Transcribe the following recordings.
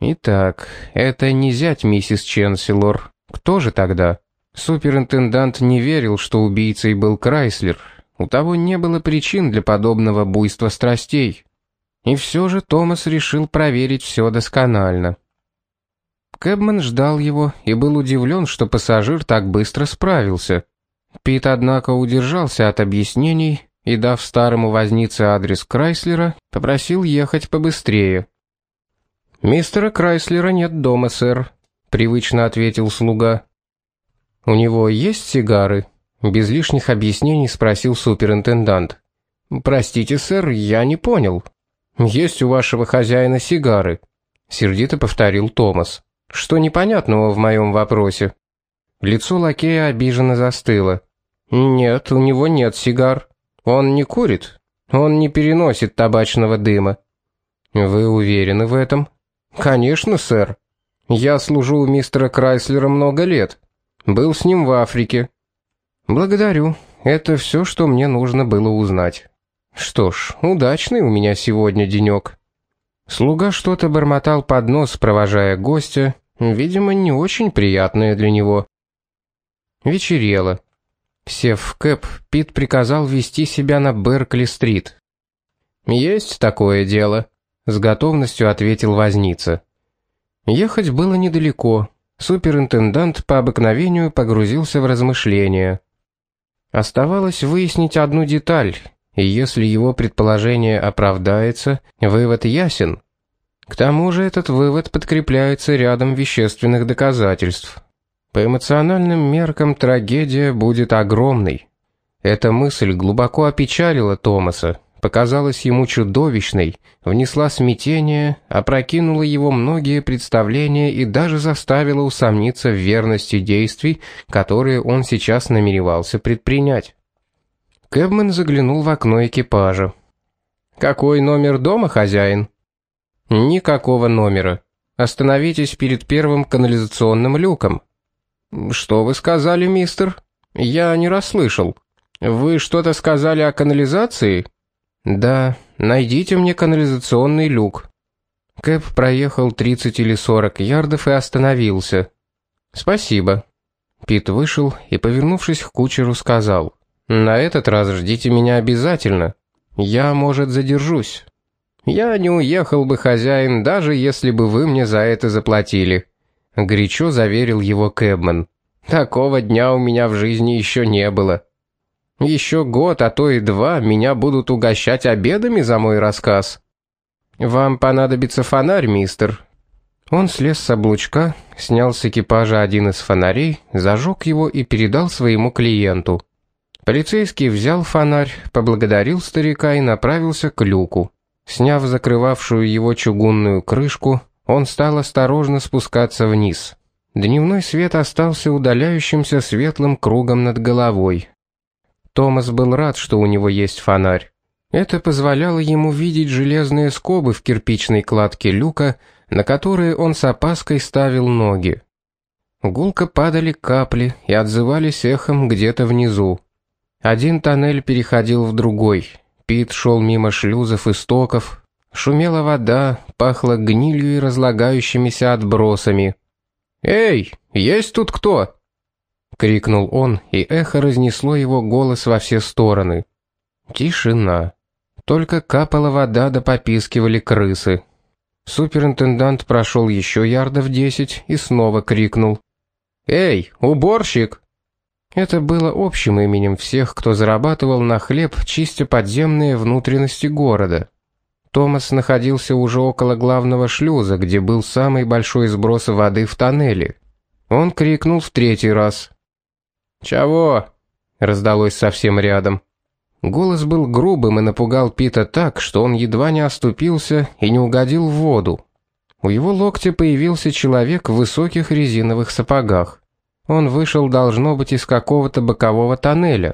Итак, это не зять миссис Ченселор. Кто же тогда? Суперинтендант не верил, что убийцей был Крайслер. У того не было причин для подобного буйства страстей. И все же Томас решил проверить все досконально. Кэбмен ждал его и был удивлен, что пассажир так быстро справился. Пит, однако, удержался от объяснений и, дав старому вознице адрес Крайслера, попросил ехать побыстрее. «Мистера Крайслера нет дома, сэр», — привычно ответил слуга. «У него есть сигары?» — без лишних объяснений спросил суперинтендант. «Простите, сэр, я не понял». «Есть у вашего хозяина сигары», — сердито повторил Томас. «Что непонятного в моем вопросе?» Лицо лакея обиженно застыло. «Нет, у него нет сигар. Он не курит. Он не переносит табачного дыма». «Вы уверены в этом?» «Конечно, сэр. Я служу у мистера Крайслера много лет. Был с ним в Африке». «Благодарю. Это все, что мне нужно было узнать». «Что ж, удачный у меня сегодня денек». Слуга что-то бормотал под нос, провожая гостя, видимо, не очень приятное для него. Вечерело. Сев в кэб, Пит приказал вести себя на Беркли-стрит. «Есть такое дело», — с готовностью ответил возница. Ехать было недалеко. Суперинтендант по обыкновению погрузился в размышления. Оставалось выяснить одну деталь, и если его предположение оправдается, вывод ясен. К тому же этот вывод подкрепляется рядом вещественных доказательств. По эмоциональным меркам трагедия будет огромной. Эта мысль глубоко опечалила Томаса, показалась ему чудовищной, внесла смятение, опрокинула его многие представления и даже заставила усомниться в верности действий, которые он сейчас намеревался предпринять. Кэбмен заглянул в окно экипажа. «Какой номер дома, хозяин?» «Никакого номера. Остановитесь перед первым канализационным люком». «Что вы сказали, мистер? Я не расслышал. Вы что-то сказали о канализации?» «Да, найдите мне канализационный люк». Кэб проехал 30 или 40 ярдов и остановился. «Спасибо». Пит вышел и, повернувшись к кучеру, сказал: «На этот раз ждите меня обязательно. Я, может, задержусь». «Я не уехал бы, хозяин, даже если бы вы мне за это заплатили», — горячо заверил его Кэбмен. «Такого дня у меня в жизни еще не было. Еще год, а то и 2 меня будут угощать обедами за мой рассказ». «Вам понадобится фонарь, мистер». Он слез с облучка, снял с экипажа один из фонарей, зажег его и передал своему клиенту. Полицейский взял фонарь, поблагодарил старика и направился к люку. Сняв закрывавшую его чугунную крышку, он стал осторожно спускаться вниз. Дневной свет остался удаляющимся светлым кругом над головой. Томас был рад, что у него есть фонарь. Это позволяло ему видеть железные скобы в кирпичной кладке люка, на которые он с опаской ставил ноги. Гулко падали капли и отзывались эхом где-то внизу. Один тоннель переходил в другой. Пит шел мимо шлюзов и стоков. Шумела вода, пахло гнилью и разлагающимися отбросами. «Эй, есть тут кто?» — крикнул он, и эхо разнесло его голос во все стороны. Тишина. Только капала вода да попискивали крысы. Суперинтендант прошел еще ярдов 10 и снова крикнул: «Эй, уборщик!» Это было общим именем всех, кто зарабатывал на хлеб, чистя подземные внутренности города. Томас находился уже около главного шлюза, где был самый большой сброс воды в тоннеле. Он крикнул в 3-й раз. «Чего?» — раздалось совсем рядом. Голос был грубым и напугал Пита так, что он едва не оступился и не угодил в воду. У его локтя появился человек в высоких резиновых сапогах. Он вышел, должно быть, из какого-то бокового тоннеля.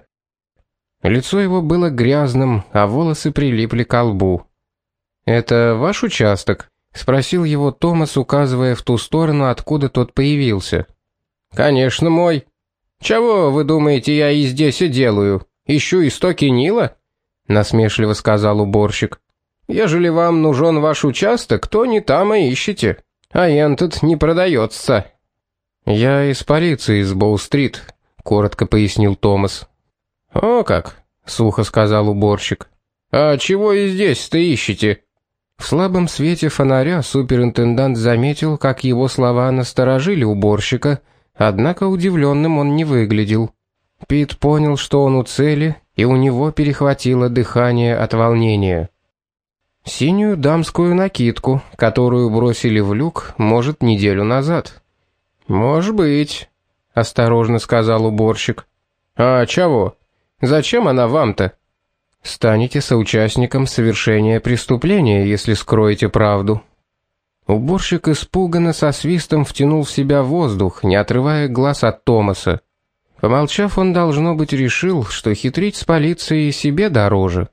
Лицо его было грязным, а волосы прилипли к лбу. «Это ваш участок?» — спросил его Томас, указывая в ту сторону, откуда тот появился. «Конечно, мой. Чего, вы думаете, я и здесь и делаю? Ищу истоки Нила?» — насмешливо сказал уборщик. «Ежели вам нужен ваш участок, то не там и ищите. А этот не продается». «Я из полиции, из Боу-стрит», — коротко пояснил Томас. «О как», — сухо сказал уборщик. «А чего и здесь-то ищете?» В слабом свете фонаря суперинтендант заметил, как его слова насторожили уборщика, однако удивленным он не выглядел. Пит понял, что он у цели, и у него перехватило дыхание от волнения. Синюю дамскую накидку, которую бросили в люк, может, неделю назад. «Может быть», — осторожно сказал уборщик. «А чего? Зачем она вам-то?» «Станете соучастником совершения преступления, если скроете правду». Уборщик испуганно со свистом втянул в себя воздух, не отрывая глаз от Томаса. Помолчав, он, должно быть, решил, что хитрить с полицией себе дороже.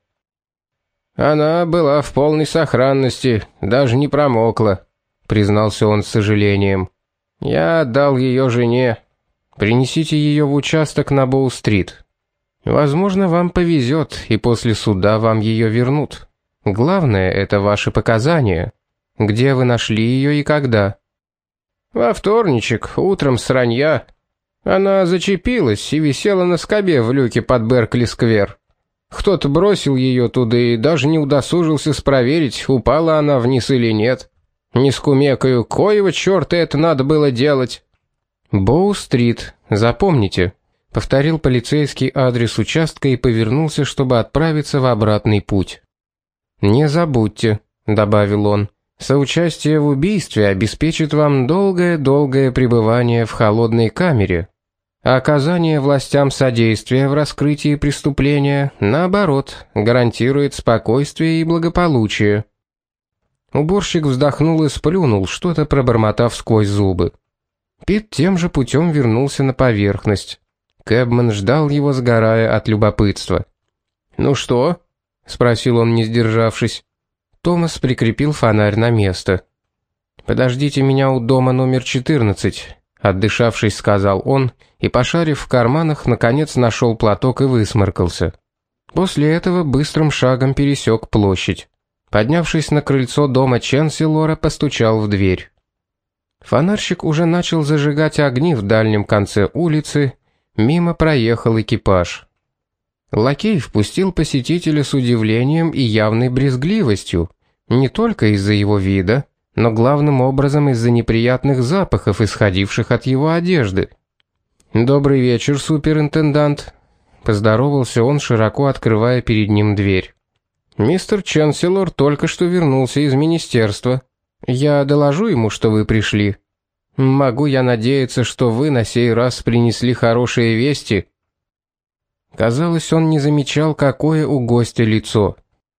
«Она была в полной сохранности, даже не промокла», — признался он с сожалением. «Я отдал ее жене. Принесите ее в участок на Боу-стрит. Возможно, вам повезет, и после суда вам ее вернут. Главное — это ваши показания. Где вы нашли ее и когда?» «Во вторничек, утром с ранья. Она зачепилась и висела на скобе в люке под Беркли-сквер. Кто-то бросил ее туда и даже не удосужился спроверить, упала она вниз или нет. Не скумекаю, коего черта это надо было делать?» «Боу-стрит, запомните», — повторил полицейский адрес участка и повернулся, чтобы отправиться в обратный путь. «Не забудьте», — добавил он, — «соучастие в убийстве обеспечит вам долгое-долгое пребывание в холодной камере. А оказание властям содействия в раскрытии преступления, наоборот, гарантирует спокойствие и благополучие». Уборщик вздохнул и сплюнул, что-то пробормотав сквозь зубы. Пит тем же путем вернулся на поверхность. Кэбман ждал его, сгорая от любопытства. «Ну что?» — спросил он, не сдержавшись. Томас прикрепил фонарь на место. «Подождите меня у дома номер 14», — отдышавшись, сказал он, и, пошарив в карманах, наконец нашел платок и высморкался. После этого быстрым шагом пересек площадь. Поднявшись на крыльцо дома Ченсилора, постучал в дверь. Фонарщик уже начал зажигать огни в дальнем конце улицы, мимо проехал экипаж. Лакей впустил посетителя с удивлением и явной брезгливостью, не только из-за его вида, но главным образом из-за неприятных запахов, исходивших от его одежды. «Добрый вечер, суперинтендант», — поздоровался он, широко открывая перед ним дверь. «Мистер Ченсилор только что вернулся из министерства. Я доложу ему, что вы пришли. Могу я надеяться, что вы на сей раз принесли хорошие вести?» Казалось, он не замечал, какое у гостя лицо.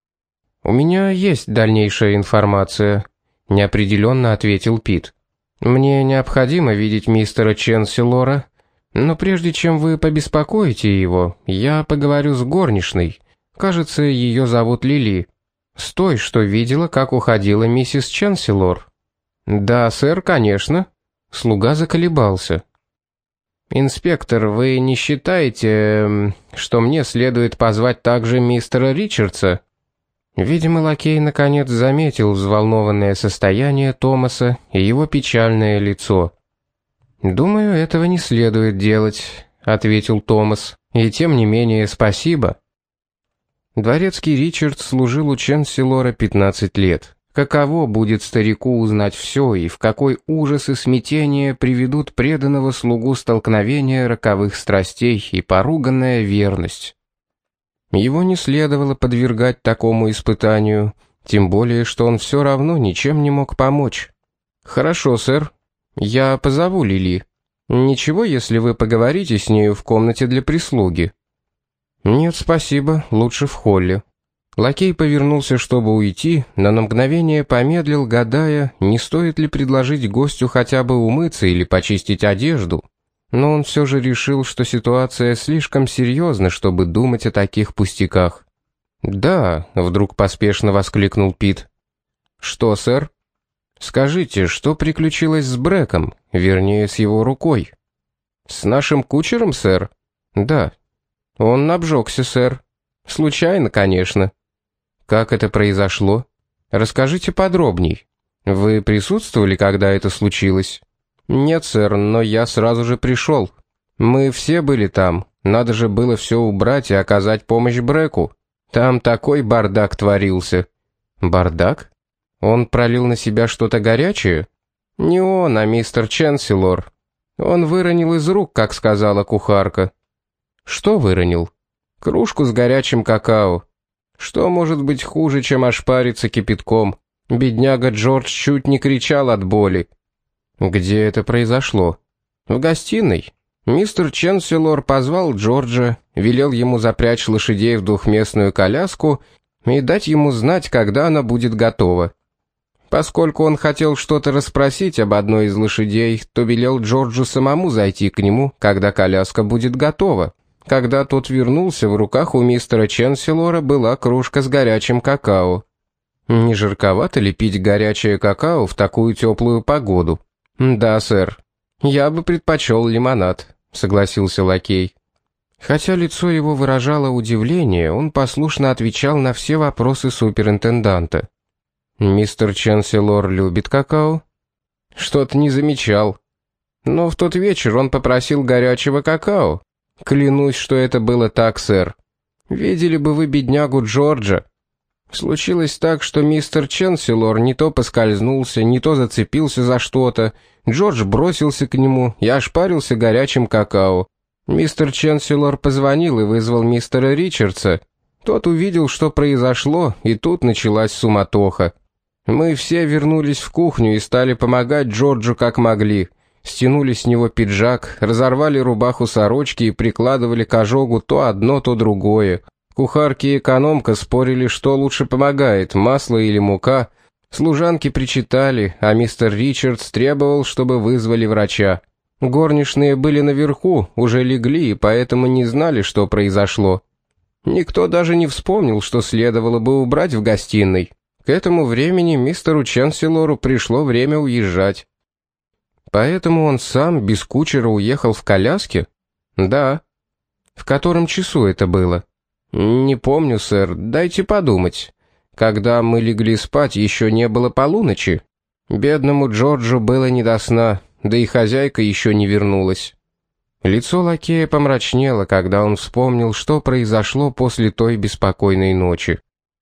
«У меня есть дальнейшая информация», — неопределенно ответил Пит. «Мне необходимо видеть мистера Ченсилора, но прежде чем вы побеспокоите его, я поговорю с горничной. Кажется, ее зовут Лили. С той, что видела, как уходила миссис Ченсилор». «Да, сэр, конечно». Слуга заколебался. «Инспектор, вы не считаете, что мне следует позвать также мистера Ричардса?» Видимо, лакей наконец заметил взволнованное состояние Томаса и его печальное лицо. «Думаю, этого не следует делать», — ответил Томас. «И тем не менее, спасибо». Дворецкий Ричард служил у Ченсилора 15 лет. Каково будет старику узнать все, и в какой ужас и смятение приведут преданного слугу столкновения роковых страстей и поруганная верность. Его не следовало подвергать такому испытанию, тем более, что он все равно ничем не мог помочь. «Хорошо, сэр. Я позову Лили. Ничего, если вы поговорите с нею в комнате для прислуги?» «Нет, спасибо, лучше в холле». Лакей повернулся, чтобы уйти, но на мгновение помедлил, гадая, не стоит ли предложить гостю хотя бы умыться или почистить одежду. Но он все же решил, что ситуация слишком серьезна, чтобы думать о таких пустяках. «Да», — вдруг поспешно воскликнул Пит. «Что, сэр?» «Скажите, что приключилось с Брэком, вернее, с его рукой?» «С нашим кучером, сэр?» «Да». «Он обжегся, сэр. Случайно, конечно». «Как это произошло? Расскажите подробней». Вы присутствовали, когда это случилось? Нет, сэр, но я сразу же пришел. Мы все были там. Надо же было все убрать и оказать помощь Бреку. Там такой бардак творился. Бардак? Он пролил на себя что-то горячее? Не он, а мистер Ченсилор. Он выронил из рук, как сказала кухарка. Что выронил? Кружку с горячим какао. Что может быть хуже, чем ошпариться кипятком? Бедняга Джордж чуть не кричал от боли. Где это произошло? В гостиной. Мистер Ченсилор позвал Джорджа, велел ему запрячь лошадей в двухместную коляску и дать ему знать, когда она будет готова. Поскольку он хотел что-то расспросить об одной из лошадей, то велел Джорджу самому зайти к нему, когда коляска будет готова. Когда тот вернулся, в руках у мистера Ченсилора была кружка с горячим какао. Не жарковато ли пить горячее какао в такую теплую погоду? Да, сэр. Я бы предпочел лимонад, согласился лакей. Хотя лицо его выражало удивление, он послушно отвечал на все вопросы суперинтенданта. Мистер Ченсилор любит какао? Что-то не замечал. Но в тот вечер он попросил горячего какао. Клянусь, что это было так, сэр. Видели бы вы беднягу Джорджа. Случилось так, что мистер Ченсилор не то поскользнулся, не то зацепился за что-то. Джордж бросился к нему и ошпарился горячим какао. Мистер Ченсилор позвонил и вызвал мистера Ричардса. Тот увидел, что произошло, и тут началась суматоха. Мы все вернулись в кухню и стали помогать Джорджу как могли. Стянули с него пиджак, разорвали рубаху сорочки и прикладывали к ожогу то одно, то другое. Кухарки и экономка спорили, что лучше помогает, масло или мука. Служанки причитали, а мистер Ричардс требовал, чтобы вызвали врача. Горничные были наверху, уже легли и поэтому не знали, что произошло. Никто даже не вспомнил, что следовало бы убрать в гостиной. К этому времени мистеру Ченсилору пришло время уезжать. Поэтому он сам без кучера уехал в коляске? Да. В котором часу это было? Не помню, сэр, дайте подумать. Когда мы легли спать, еще не было полуночи. Бедному Джорджу было не до сна, да и хозяйка еще не вернулась. Лицо лакея помрачнело, когда он вспомнил, что произошло после той беспокойной ночи.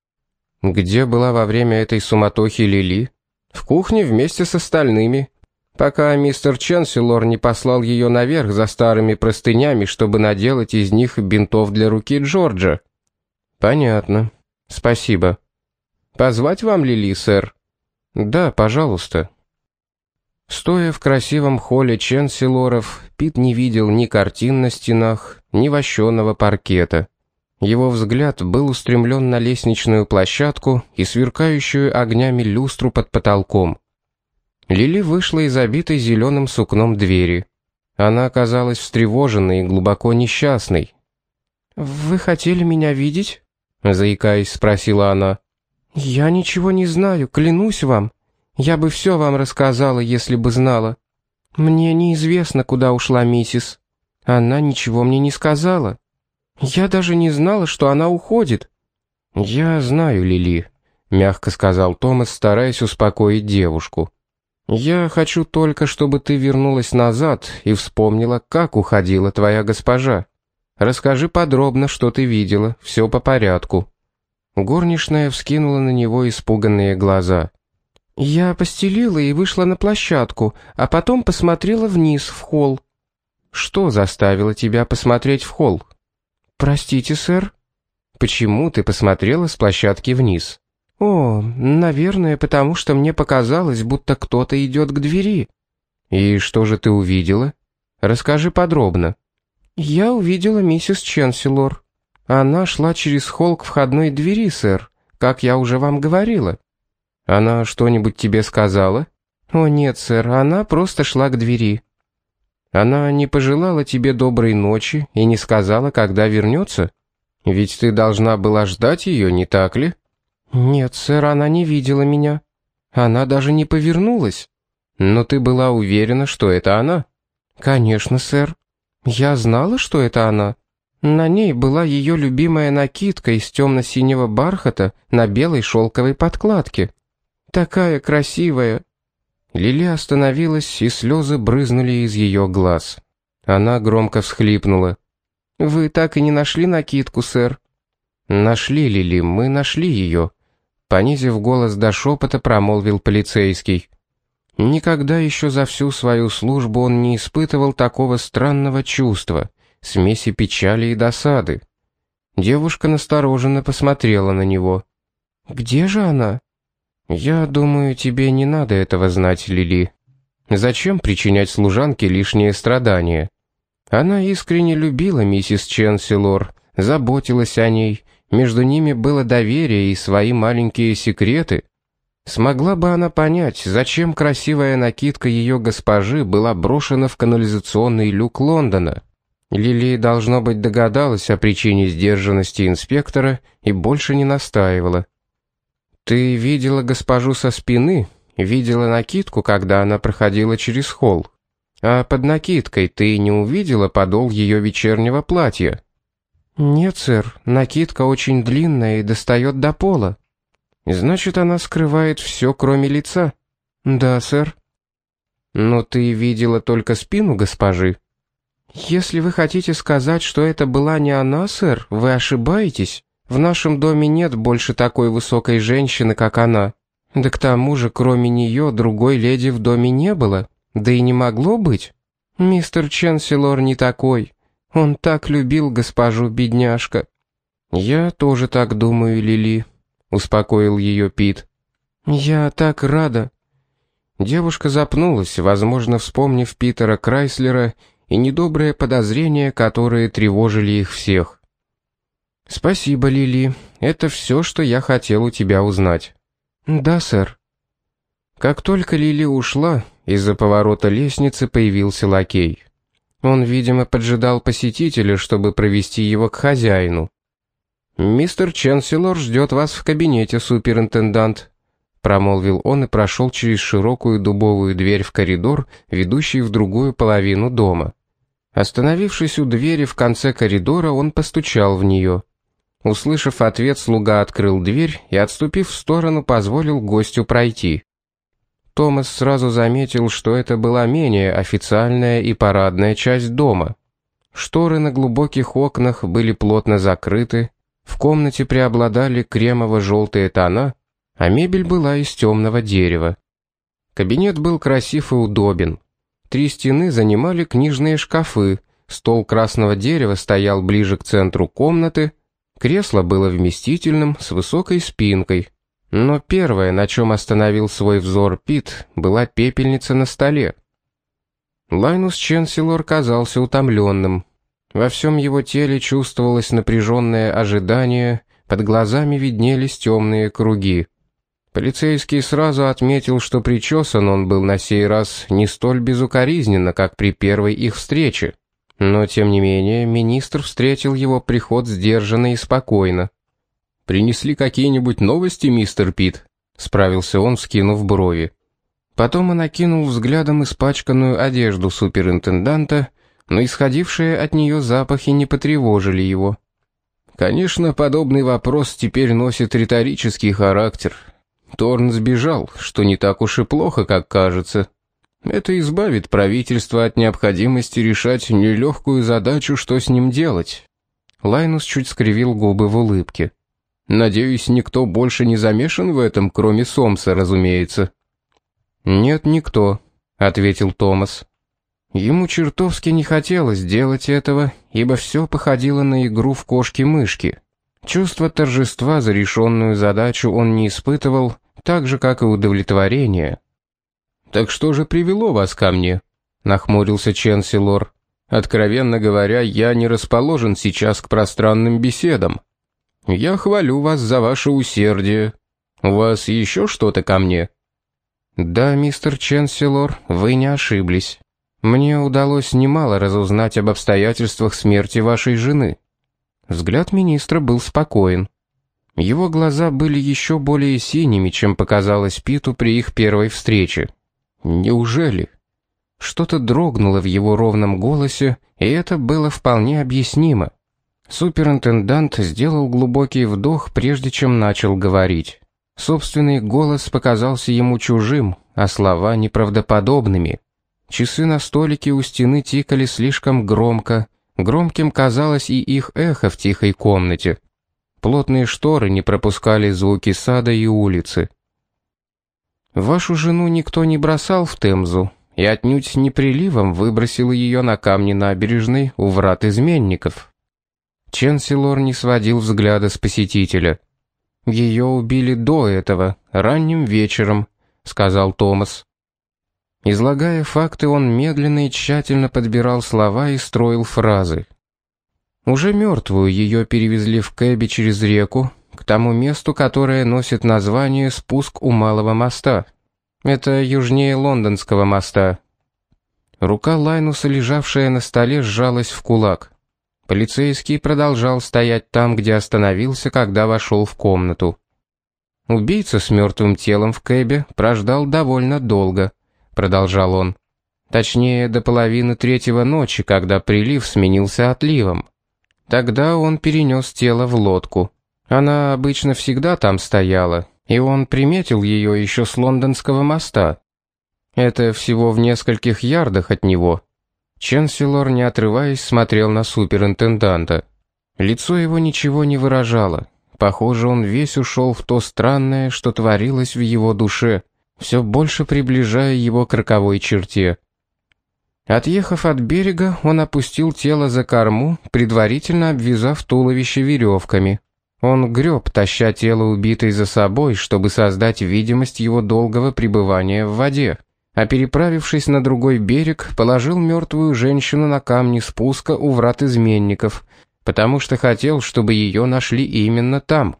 Где была во время этой суматохи Лили? В кухне вместе с остальными, пока мистер Ченсилор не послал ее наверх за старыми простынями, чтобы наделать из них бинтов для руки Джорджа. Понятно. Спасибо. Позвать вам Лили, сэр? Да, пожалуйста. Стоя в красивом холле Ченсилоров, Пит не видел ни картин на стенах, ни вощеного паркета. Его взгляд был устремлен на лестничную площадку и сверкающую огнями люстру под потолком. Лили вышла из обитой зеленым сукном двери. Она оказалась встревоженной и глубоко несчастной. «Вы хотели меня видеть?» — заикаясь, спросила она. «Я ничего не знаю, клянусь вам. Я бы все вам рассказала, если бы знала. Мне неизвестно, куда ушла миссис. Она ничего мне не сказала. Я даже не знала, что она уходит». «Я знаю, Лили», — мягко сказал Томас, стараясь успокоить девушку. «Я хочу только, чтобы ты вернулась назад и вспомнила, как уходила твоя госпожа. Расскажи подробно, что ты видела, все по порядку». Горничная вскинула на него испуганные глаза. «Я постелила и вышла на площадку, а потом посмотрела вниз, в холл». «Что заставило тебя посмотреть в холл?» «Простите, сэр?» «Почему ты посмотрела с площадки вниз?» «О, наверное, потому что мне показалось, будто кто-то идет к двери». «И что же ты увидела? Расскажи подробно». «Я увидела миссис Ченсилор. Она шла через холл к входной двери, сэр, как я уже вам говорила». «Она что-нибудь тебе сказала?» «О нет, сэр, она просто шла к двери». «Она не пожелала тебе доброй ночи и не сказала, когда вернется? Ведь ты должна была ждать ее, не так ли?» «Нет, сэр, она не видела меня. Она даже не повернулась». «Но ты была уверена, что это она?» «Конечно, сэр. Я знала, что это она. На ней была ее любимая накидка из темно-синего бархата на белой шелковой подкладке». Такая красивая!» Лили остановилась, и слезы брызнули из ее глаз. Она громко всхлипнула. «Вы так и не нашли накидку, сэр?» «Нашли, Лили, мы нашли ее», — понизив голос до шепота, промолвил полицейский. Никогда еще за всю свою службу он не испытывал такого странного чувства, смеси печали и досады. Девушка настороженно посмотрела на него. «Где же она?» «Я думаю, тебе не надо этого знать, Лили. Зачем причинять служанке лишние страдания? Она искренне любила миссис Ченсилор, заботилась о ней, между ними было доверие и свои маленькие секреты. Смогла бы она понять, зачем красивая накидка ее госпожи была брошена в канализационный люк Лондона?» Лили, должно быть, догадалась о причине сдержанности инспектора и больше не настаивала. «Ты видела госпожу со спины, видела накидку, когда она проходила через холл. А под накидкой ты не увидела подол ее вечернего платья?» «Нет, сэр, накидка очень длинная и достает до пола». «Значит, она скрывает все, кроме лица?» «Да, сэр». «Но ты видела только спину госпожи?» «Если вы хотите сказать, что это была не она, сэр, вы ошибаетесь. В нашем доме нет больше такой высокой женщины, как она. Да к тому же, кроме нее, другой леди в доме не было. Да и не могло быть. Мистер Ченсилор не такой. Он так любил госпожу, бедняжка». «Я тоже так думаю, Лили», — успокоил ее Пит. «Я так рада». Девушка запнулась, возможно, вспомнив Питера Крайслера и недобрые подозрения, которые тревожили их всех. «Спасибо, Лили. Это все, что я хотел у тебя узнать». «Да, сэр». Как только Лили ушла, из-за поворота лестницы появился лакей. Он, видимо, поджидал посетителя, чтобы провести его к хозяину. «Мистер Ченсилор ждет вас в кабинете, суперинтендант», — промолвил он и прошел через широкую дубовую дверь в коридор, ведущий в другую половину дома. Остановившись у двери в конце коридора, он постучал в нее. Услышав ответ, слуга открыл дверь и, отступив в сторону, позволил гостю пройти. Томас сразу заметил, что это была менее официальная и парадная часть дома. Шторы на глубоких окнах были плотно закрыты, в комнате преобладали кремово-желтые тона, а мебель была из темного дерева. Кабинет был красив и удобен. 3 стены занимали книжные шкафы, стол красного дерева стоял ближе к центру комнаты, кресло было вместительным, с высокой спинкой. Но первое, на чем остановил свой взор Пит, была пепельница на столе. Лайнус Ченсилор казался утомленным. Во всем его теле чувствовалось напряженное ожидание, под глазами виднелись темные круги. Полицейский сразу отметил, что причесан он был на сей раз не столь безукоризненно, как при первой их встрече. Но, тем не менее, министр встретил его приход сдержанно и спокойно. «Принесли какие-нибудь новости, мистер Пит?» — справился он, вскинув брови. Потом он окинул взглядом испачканную одежду суперинтенданта, но исходившие от нее запахи не потревожили его. «Конечно, подобный вопрос теперь носит риторический характер. Торн сбежал, что не так уж и плохо, как кажется. Это избавит правительство от необходимости решать нелегкую задачу, что с ним делать». Лайнус чуть скривил губы в улыбке. «Надеюсь, никто больше не замешан в этом, кроме Сомса, разумеется». «Нет, никто», — ответил Томас. Ему чертовски не хотелось делать этого, ибо все походило на игру в кошки-мышки. Чувство торжества за решенную задачу он не испытывал, так же, как и удовлетворение. «Так что же привело вас ко мне?» — нахмурился Ченсилор. «Откровенно говоря, я не расположен сейчас к пространным беседам. Я хвалю вас за ваше усердие. У вас еще что-то ко мне?» «Да, мистер Ченсилор, вы не ошиблись. Мне удалось немало разузнать об обстоятельствах смерти вашей жены». Взгляд министра был спокоен. Его глаза были еще более синими, чем показалось Питу при их первой встрече. «Неужели?» Что-то дрогнуло в его ровном голосе, и это было вполне объяснимо. Суперинтендант сделал глубокий вдох, прежде чем начал говорить. Собственный голос показался ему чужим, а слова неправдоподобными. Часы на столике у стены тикали слишком громко, громким казалось и их эхо в тихой комнате. Плотные шторы не пропускали звуки сада и улицы. «Вашу жену никто не бросал в Темзу, и отнюдь не приливом выбросил ее на камни набережной у врат изменников». Ченсилор не сводил взгляда с посетителя. «Ее убили до этого, ранним вечером», — сказал Томас. Излагая факты, он медленно и тщательно подбирал слова и строил фразы. Уже мертвую ее перевезли в кэбе через реку, к тому месту, которое носит название «Спуск у Малого моста». Это южнее Лондонского моста. Рука Лайнуса, лежавшая на столе, сжалась в кулак. Полицейский продолжал стоять там, где остановился, когда вошел в комнату. «Убийца с мертвым телом в кэбе прождал довольно долго», — продолжал он. «Точнее, до половины третьего ночи, когда прилив сменился отливом. Тогда он перенес тело в лодку. Она обычно всегда там стояла, и он приметил ее еще с Лондонского моста. Это всего в нескольких ярдах от него». Ченсилор, не отрываясь, смотрел на суперинтенданта. Лицо его ничего не выражало. Похоже, он весь ушел в то странное, что творилось в его душе, все больше приближая его к роковой черте. Отъехав от берега, он опустил тело за корму, предварительно обвязав туловище веревками. Он греб, таща тело убитой за собой, чтобы создать видимость его долгого пребывания в воде. А переправившись на другой берег, положил мертвую женщину на камни спуска у врат изменников, потому что хотел, чтобы ее нашли именно там.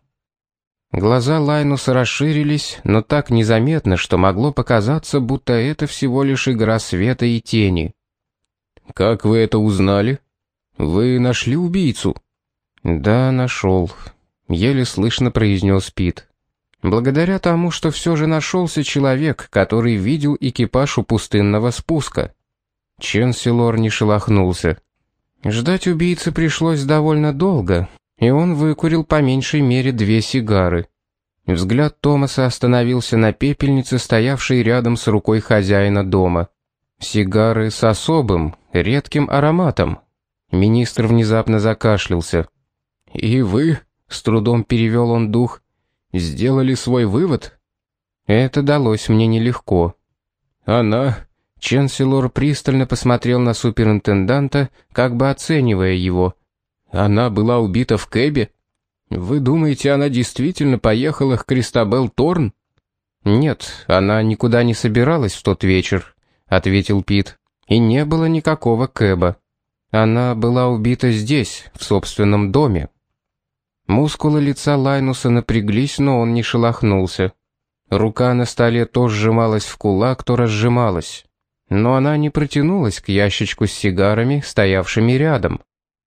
Глаза Лайнуса расширились, но так незаметно, что могло показаться, будто это всего лишь игра света и тени. «Как вы это узнали? Вы нашли убийцу?» «Да, нашел», — еле слышно произнес Пит. «Благодаря тому, что все же нашелся человек, который видел экипаж у пустынного спуска». Ченсилор не шелохнулся. Ждать убийцы пришлось довольно долго, и он выкурил по меньшей мере 2 сигары. Взгляд Томаса остановился на пепельнице, стоявшей рядом с рукой хозяина дома. Сигары с особым, редким ароматом. Министр внезапно закашлялся. «И вы?» — с трудом перевел он дух. «Сделали свой вывод?» «Это далось мне нелегко». «Она...» Ченсилор пристально посмотрел на суперинтенданта, как бы оценивая его. «Она была убита в кэбе? Вы думаете, она действительно поехала к Кристабел Торн?» «Нет, она никуда не собиралась в тот вечер», — ответил Пит. «И не было никакого кэба. Она была убита здесь, в собственном доме». Мускулы лица Лайнуса напряглись, но он не шелохнулся. Рука на столе то сжималась в кулак, то разжималась. Но она не протянулась к ящичку с сигарами, стоявшими рядом.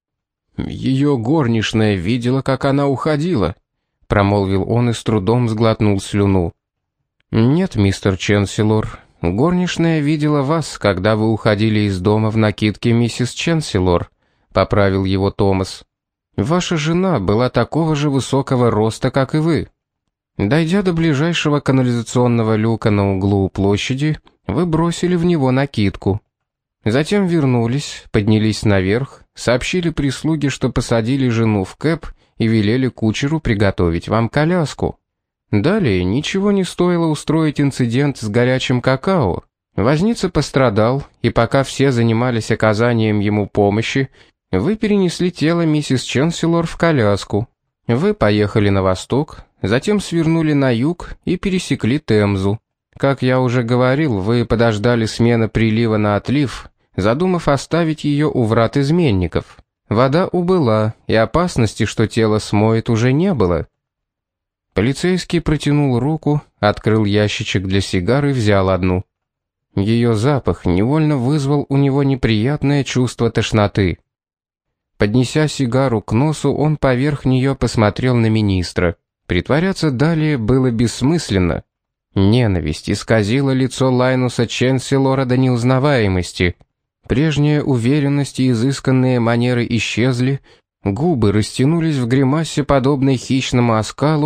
«Ее горничная видела, как она уходила», — промолвил он и с трудом сглотнул слюну. «Нет, мистер Ченсилор, горничная видела вас, когда вы уходили из дома в накидке миссис Ченсилор», — поправил его Томас. «Ваша жена была такого же высокого роста, как и вы. Дойдя до ближайшего канализационного люка на углу площади, вы бросили в него накидку. Затем вернулись, поднялись наверх, сообщили прислуге, что посадили жену в кэб и велели кучеру приготовить вам коляску. Далее ничего не стоило устроить инцидент с горячим какао. Возница пострадал, и пока все занимались оказанием ему помощи, вы перенесли тело миссис Ченсилор в коляску. Вы поехали на восток, затем свернули на юг и пересекли Темзу. Как я уже говорил, вы подождали смены прилива на отлив, задумав оставить ее у врат изменников. Вода убыла, и опасности, что тело смоет, уже не было. Полицейский протянул руку, открыл ящичек для сигар и взял одну. Ее запах невольно вызвал у него неприятное чувство тошноты. Поднеся сигару к носу, он поверх нее посмотрел на министра. Притворяться далее было бессмысленно. Ненависть исказила лицо Лайнуса Ченсилора до неузнаваемости. Прежняя уверенность и изысканные манеры исчезли, губы растянулись в гримасе, подобной хищному оскалу,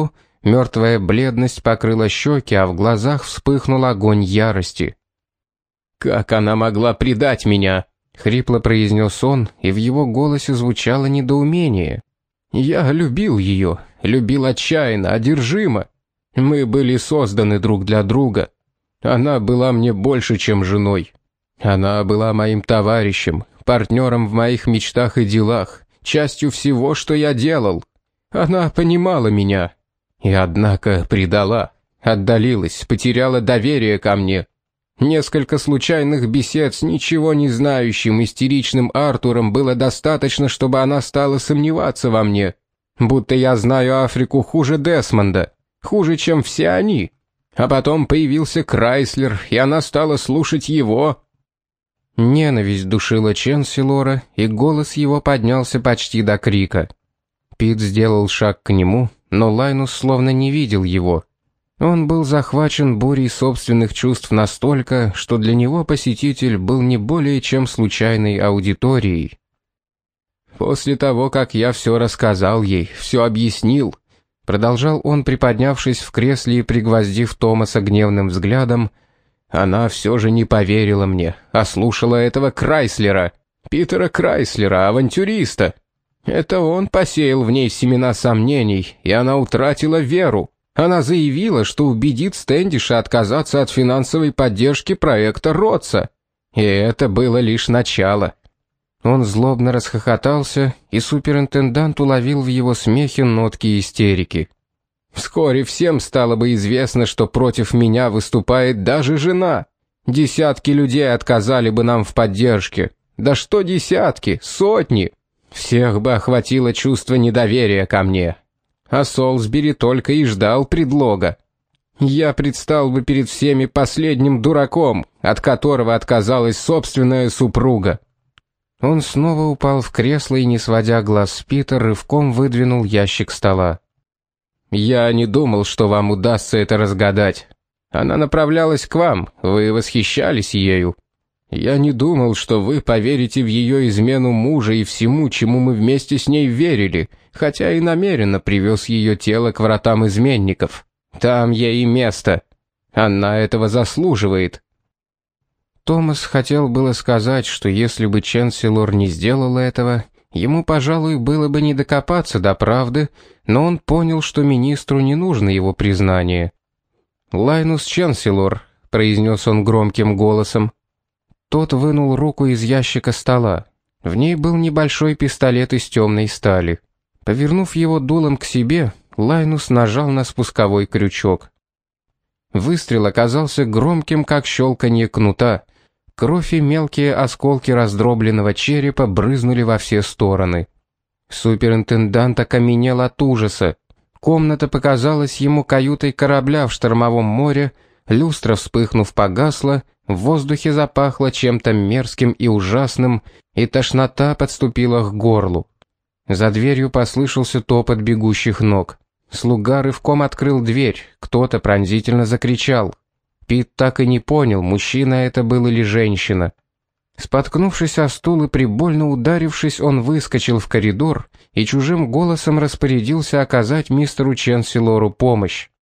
Мертвая бледность покрыла щеки, а в глазах вспыхнул огонь ярости. «Как она могла предать меня?» — хрипло произнес он, и в его голосе звучало недоумение. «Я любил ее, любил отчаянно, одержимо. Мы были созданы друг для друга. Она была мне больше, чем женой. Она была моим товарищем, партнером в моих мечтах и делах, частью всего, что я делал. Она понимала меня. И однако предала, отдалилась, потеряла доверие ко мне. Несколько случайных бесед с ничего не знающим истеричным Артуром было достаточно, чтобы она стала сомневаться во мне. Будто я знаю Африку хуже Десмонда, хуже, чем все они. А потом появился Крайслер, и она стала слушать его». Ненависть душила Ченсилора, и голос его поднялся почти до крика. Пит сделал шаг к нему, но Лайнус словно не видел его. Он был захвачен бурей собственных чувств настолько, что для него посетитель был не более чем случайной аудиторией. «После того, как я все рассказал ей, все объяснил», продолжал он, приподнявшись в кресле и пригвоздив Томаса гневным взглядом, «она все же не поверила мне, а слушала этого Крайслера, Питера Крайслера, авантюриста. Это он посеял в ней семена сомнений, и она утратила веру. Она заявила, что убедит Стэндиша отказаться от финансовой поддержки проекта Ротса. И это было лишь начало». Он злобно расхохотался, и суперинтендант уловил в его смехе нотки истерики. «Вскоре всем стало бы известно, что против меня выступает даже жена. Десятки людей отказали бы нам в поддержке. Да что десятки, сотни. Всех бы охватило чувство недоверия ко мне. А Солсбери только и ждал предлога. Я предстал бы перед всеми последним дураком, от которого отказалась собственная супруга». Он снова упал в кресло и, не сводя глаз с Пита, рывком выдвинул ящик стола. «Я не думал, что вам удастся это разгадать. Она направлялась к вам, вы восхищались ею. Я не думал, что вы поверите в ее измену мужа и всему, чему мы вместе с ней верили, хотя и намеренно привез ее тело к вратам изменников. Там ей и место. Она этого заслуживает». Томас хотел было сказать, что если бы Ченсилор не сделал этого, ему, пожалуй, было бы не докопаться до правды, но он понял, что министру не нужно его признание. «Лайнус Ченсилор», — произнес он громким голосом. Тот вынул руку из ящика стола. В ней был небольшой пистолет из темной стали. Повернув его дулом к себе, Лайнус нажал на спусковой крючок. Выстрел оказался громким, как щелканье кнута. Кровь и мелкие осколки раздробленного черепа брызнули во все стороны. Суперинтендант окаменел от ужаса. Комната показалась ему каютой корабля в штормовом море, люстра, вспыхнув, погасла, в воздухе запахло чем-то мерзким и ужасным, и тошнота подступила к горлу. За дверью послышался топот бегущих ног. Слуга рывком открыл дверь, кто-то пронзительно закричал. Пит так и не понял, мужчина это был или женщина. Споткнувшись о стул и прибольно ударившись, он выскочил в коридор и чужим голосом распорядился оказать мистеру Ченсилору помощь.